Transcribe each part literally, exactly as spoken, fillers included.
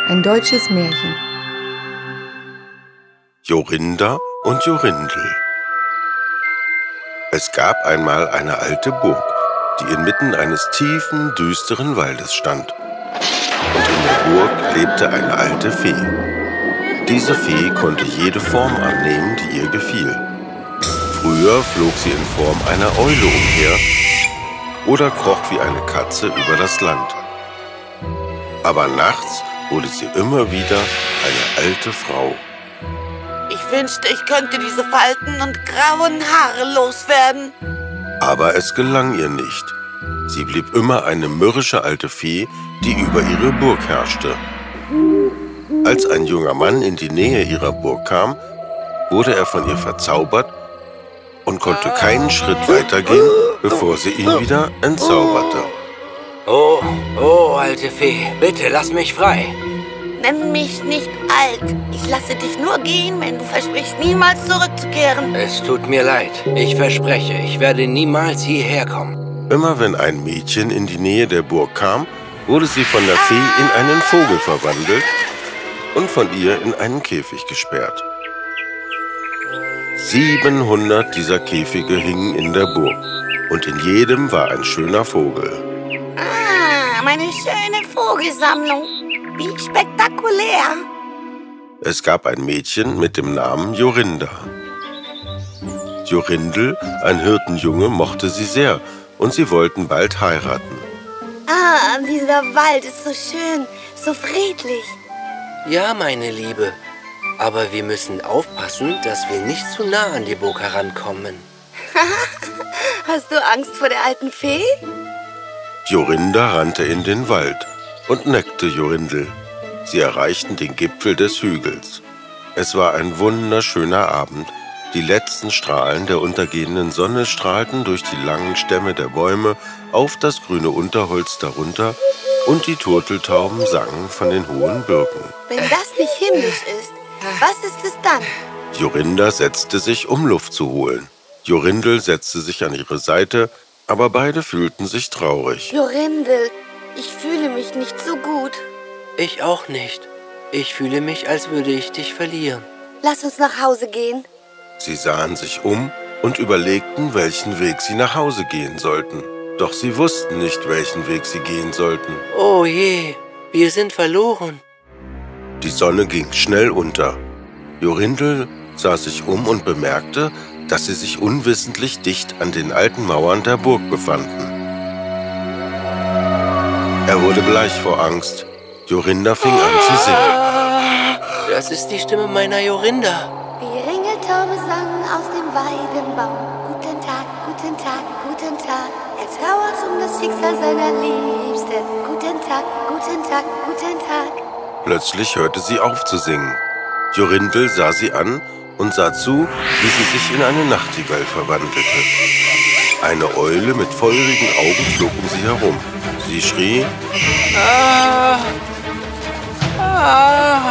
Ein deutsches Märchen. Jorinda und Jorindel. Es gab einmal eine alte Burg, die inmitten eines tiefen, düsteren Waldes stand. Und in der Burg lebte eine alte Fee. Diese Fee konnte jede Form annehmen, die ihr gefiel. Früher flog sie in Form einer Eule umher oder kroch wie eine Katze über das Land. Aber nachts wurde sie immer wieder eine alte Frau. Ich wünschte, ich könnte diese Falten und grauen Haare loswerden. Aber es gelang ihr nicht. Sie blieb immer eine mürrische alte Fee, die über ihre Burg herrschte. Als ein junger Mann in die Nähe ihrer Burg kam, wurde er von ihr verzaubert und konnte keinen Schritt weitergehen, bevor sie ihn wieder entzauberte. Oh, oh, alte Fee, bitte lass mich frei. Nenn mich nicht alt. Ich lasse dich nur gehen, wenn du versprichst, niemals zurückzukehren. Es tut mir leid. Ich verspreche, ich werde niemals hierher kommen. Immer wenn ein Mädchen in die Nähe der Burg kam, wurde sie von der Fee in einen Vogel verwandelt und von ihr in einen Käfig gesperrt. Siebenhundert dieser Käfige hingen in der Burg und in jedem war ein schöner Vogel. Ah, meine schöne Vogelsammlung. Wie spektakulär! Es gab ein Mädchen mit dem Namen Jorinda. Jorindel, ein Hirtenjunge, mochte sie sehr und sie wollten bald heiraten. Ah, dieser Wald ist so schön, so friedlich. Ja, meine Liebe, aber wir müssen aufpassen, dass wir nicht zu nah an die Burg herankommen. Hast du Angst vor der alten Fee? Jorinda rannte in den Wald und neckte Jorindel. Sie erreichten den Gipfel des Hügels. Es war ein wunderschöner Abend. Die letzten Strahlen der untergehenden Sonne strahlten durch die langen Stämme der Bäume auf das grüne Unterholz darunter und die Turteltauben sangen von den hohen Birken. Wenn das nicht himmlisch ist, was ist es dann? Jorinda setzte sich, um Luft zu holen. Jorindel setzte sich an ihre Seite, aber beide fühlten sich traurig. Jorindel, ich fühle mich nicht so gut. Ich auch nicht. Ich fühle mich, als würde ich dich verlieren. Lass uns nach Hause gehen. Sie sahen sich um und überlegten, welchen Weg sie nach Hause gehen sollten. Doch sie wussten nicht, welchen Weg sie gehen sollten. Oh je, wir sind verloren. Die Sonne ging schnell unter. Jorindel sah sich um und bemerkte, dass sie sich unwissentlich dicht an den alten Mauern der Burg befanden. Er wurde bleich vor Angst. Jorinda fing an zu singen. Das ist die Stimme meiner Jorinda. Die Ringeltaube sang aus dem Weidenbaum. Guten Tag, guten Tag, guten Tag. Er trauert um das Schicksal seiner Liebsten. Guten Tag, guten Tag, guten Tag. Plötzlich hörte sie auf zu singen. Jorindel sah sie an und sah zu, wie sie sich in eine Nachtigall verwandelte. Eine Eule mit feurigen Augen flog um sie herum. Sie schrie: Ah! Ah!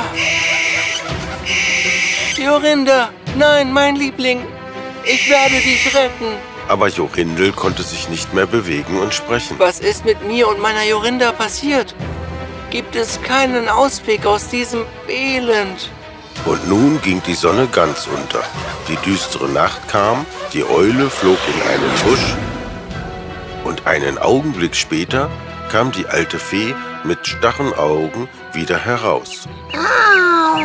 Jorinda, nein, mein Liebling, ich werde dich retten. Aber Jorindel konnte sich nicht mehr bewegen und sprechen. Was ist mit mir und meiner Jorinda passiert? Gibt es keinen Ausweg aus diesem Elend? Und nun ging die Sonne ganz unter. Die düstere Nacht kam, die Eule flog in einen Busch und einen Augenblick später kam die alte Fee mit starren Augen wieder heraus. Au,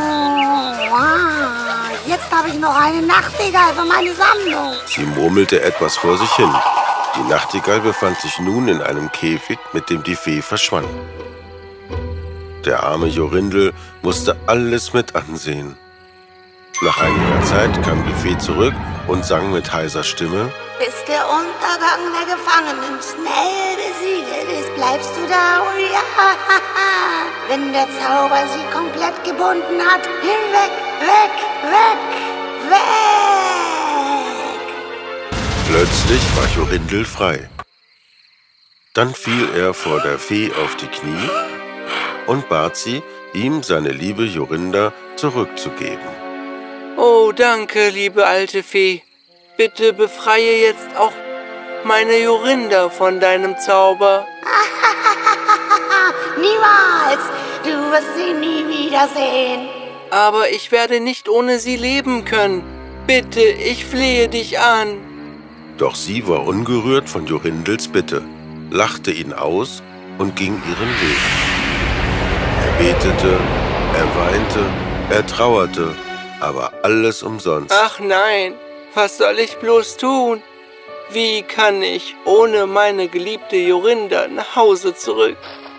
jetzt habe ich noch eine Nachtigall für meine Sammlung. Sie murmelte etwas vor sich hin. Die Nachtigall befand sich nun in einem Käfig, mit dem die Fee verschwand. Der arme Jorindel musste alles mit ansehen. Nach einiger Zeit kam die Fee zurück und sang mit heiser Stimme: Bis der Untergang der Gefangenen schnell besiegelt ist, bleibst du da, oh ja. Wenn der Zauber sie komplett gebunden hat, hinweg, weg, weg, weg. Plötzlich war Jorindel frei. Dann fiel er vor der Fee auf die Knie und bat sie, ihm seine liebe Jorinda zurückzugeben. Oh, danke, liebe alte Fee. Bitte befreie jetzt auch meine Jorinda von deinem Zauber. Niemals! Du wirst sie nie wiedersehen. Aber ich werde nicht ohne sie leben können. Bitte, ich flehe dich an. Doch sie war ungerührt von Jorindels Bitte, lachte ihn aus und ging ihren Weg. Er betete, er weinte, er trauerte, aber alles umsonst. Ach nein, was soll ich bloß tun? Wie kann ich ohne meine geliebte Jorinda nach Hause zurück?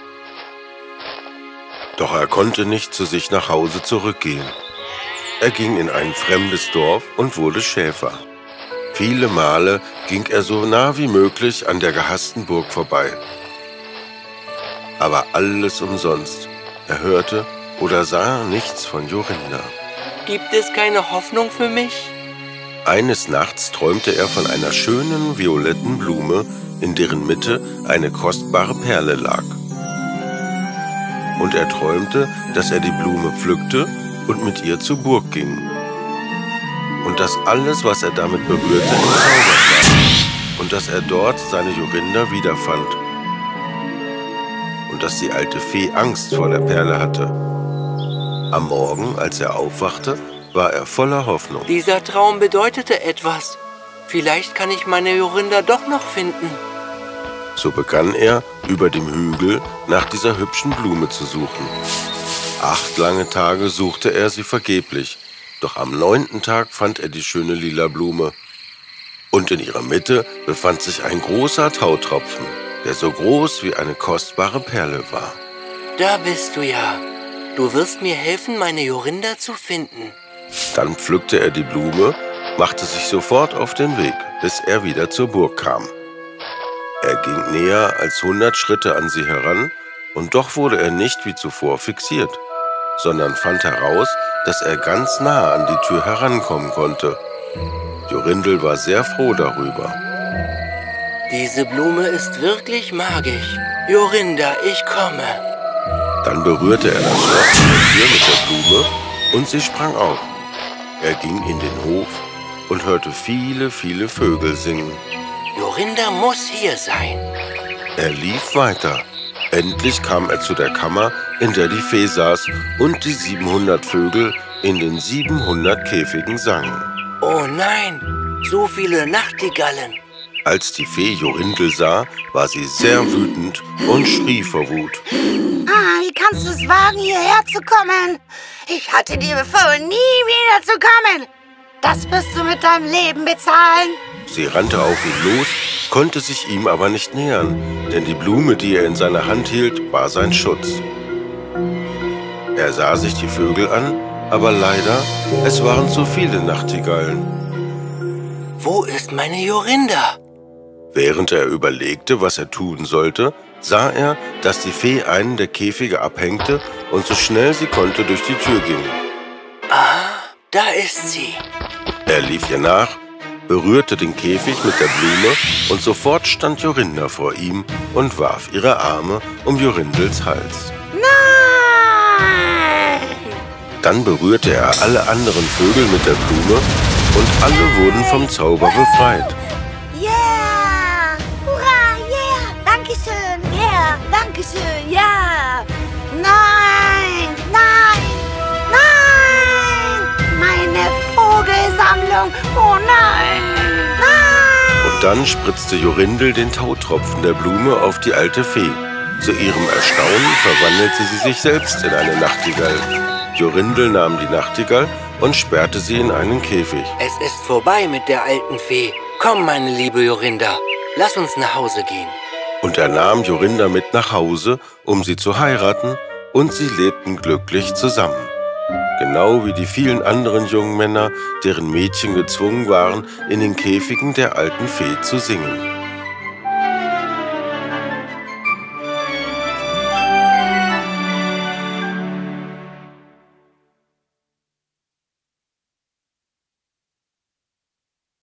Doch er konnte nicht zu sich nach Hause zurückgehen. Er ging in ein fremdes Dorf und wurde Schäfer. Viele Male ging er so nah wie möglich an der gehassten Burg vorbei. Aber alles umsonst. Er hörte oder sah nichts von Jorinda. Gibt es keine Hoffnung für mich? Eines Nachts träumte er von einer schönen violetten Blume, in deren Mitte eine kostbare Perle lag. Und er träumte, dass er die Blume pflückte und mit ihr zur Burg ging. Und dass alles, was er damit berührte, entzaubert war. Und dass er dort seine Jorinda wiederfand. Und dass die alte Fee Angst vor der Perle hatte. Am Morgen, als er aufwachte, war er voller Hoffnung. Dieser Traum bedeutete etwas. Vielleicht kann ich meine Jorinda doch noch finden. So begann er, über dem Hügel nach dieser hübschen Blume zu suchen. Acht lange Tage suchte er sie vergeblich, doch am neunten Tag fand er die schöne lila Blume. Und in ihrer Mitte befand sich ein großer Tautropfen, der so groß wie eine kostbare Perle war. Da bist du ja. Du wirst mir helfen, meine Jorinda zu finden. Dann pflückte er die Blume, machte sich sofort auf den Weg, bis er wieder zur Burg kam. Er ging näher als hundert Schritte an sie heran, und doch wurde er nicht wie zuvor fixiert, sondern fand heraus, dass er ganz nah an die Tür herankommen konnte. Jorindel war sehr froh darüber. Diese Blume ist wirklich magisch. Jorinda, ich komme. Dann berührte er das Schloss an der Tür mit der Blume und sie sprang auf. Er ging in den Hof und hörte viele, viele Vögel singen. Jorinda muss hier sein. Er lief weiter. Endlich kam er zu der Kammer, in der die Fee saß und die siebenhundert Vögel in den siebenhundert Käfigen sangen. Oh nein, so viele Nachtigallen. Als die Fee Jorindel sah, war sie sehr wütend und schrie vor Wut. Ah, wie kannst du es wagen, hierher zu kommen? Ich hatte dir befohlen, nie wieder zu kommen. Das wirst du mit deinem Leben bezahlen. Sie rannte auf ihn los, konnte sich ihm aber nicht nähern, denn die Blume, die er in seiner Hand hielt, war sein Schutz. Er sah sich die Vögel an, aber leider, es waren zu viele Nachtigallen. Wo ist meine Jorinda? Während er überlegte, was er tun sollte, sah er, dass die Fee einen der Käfige abhängte und so schnell sie konnte durch die Tür ging. Ah, da ist sie. Er lief ihr nach, berührte den Käfig mit der Blume und sofort stand Jorinda vor ihm und warf ihre Arme um Jorindels Hals. Nein! Dann berührte er alle anderen Vögel mit der Blume und alle wurden vom Zauber befreit. Yeah! Hurra, yeah! Dankeschön, yeah! Dankeschön, ja! Nein! Nein! Nein! Meine Vogelsammlung! Oh nein! Nein! Und dann spritzte Jorindel den Tautropfen der Blume auf die alte Fee. Zu ihrem Erstaunen verwandelte sie sich selbst in eine Nachtigall. Jorindel nahm die Nachtigall und sperrte sie in einen Käfig. Es ist vorbei mit der alten Fee. Komm, meine liebe Jorinda, lass uns nach Hause gehen. Und er nahm Jorinda mit nach Hause, um sie zu heiraten, und sie lebten glücklich zusammen. Genau wie die vielen anderen jungen Männer, deren Mädchen gezwungen waren, in den Käfigen der alten Fee zu singen.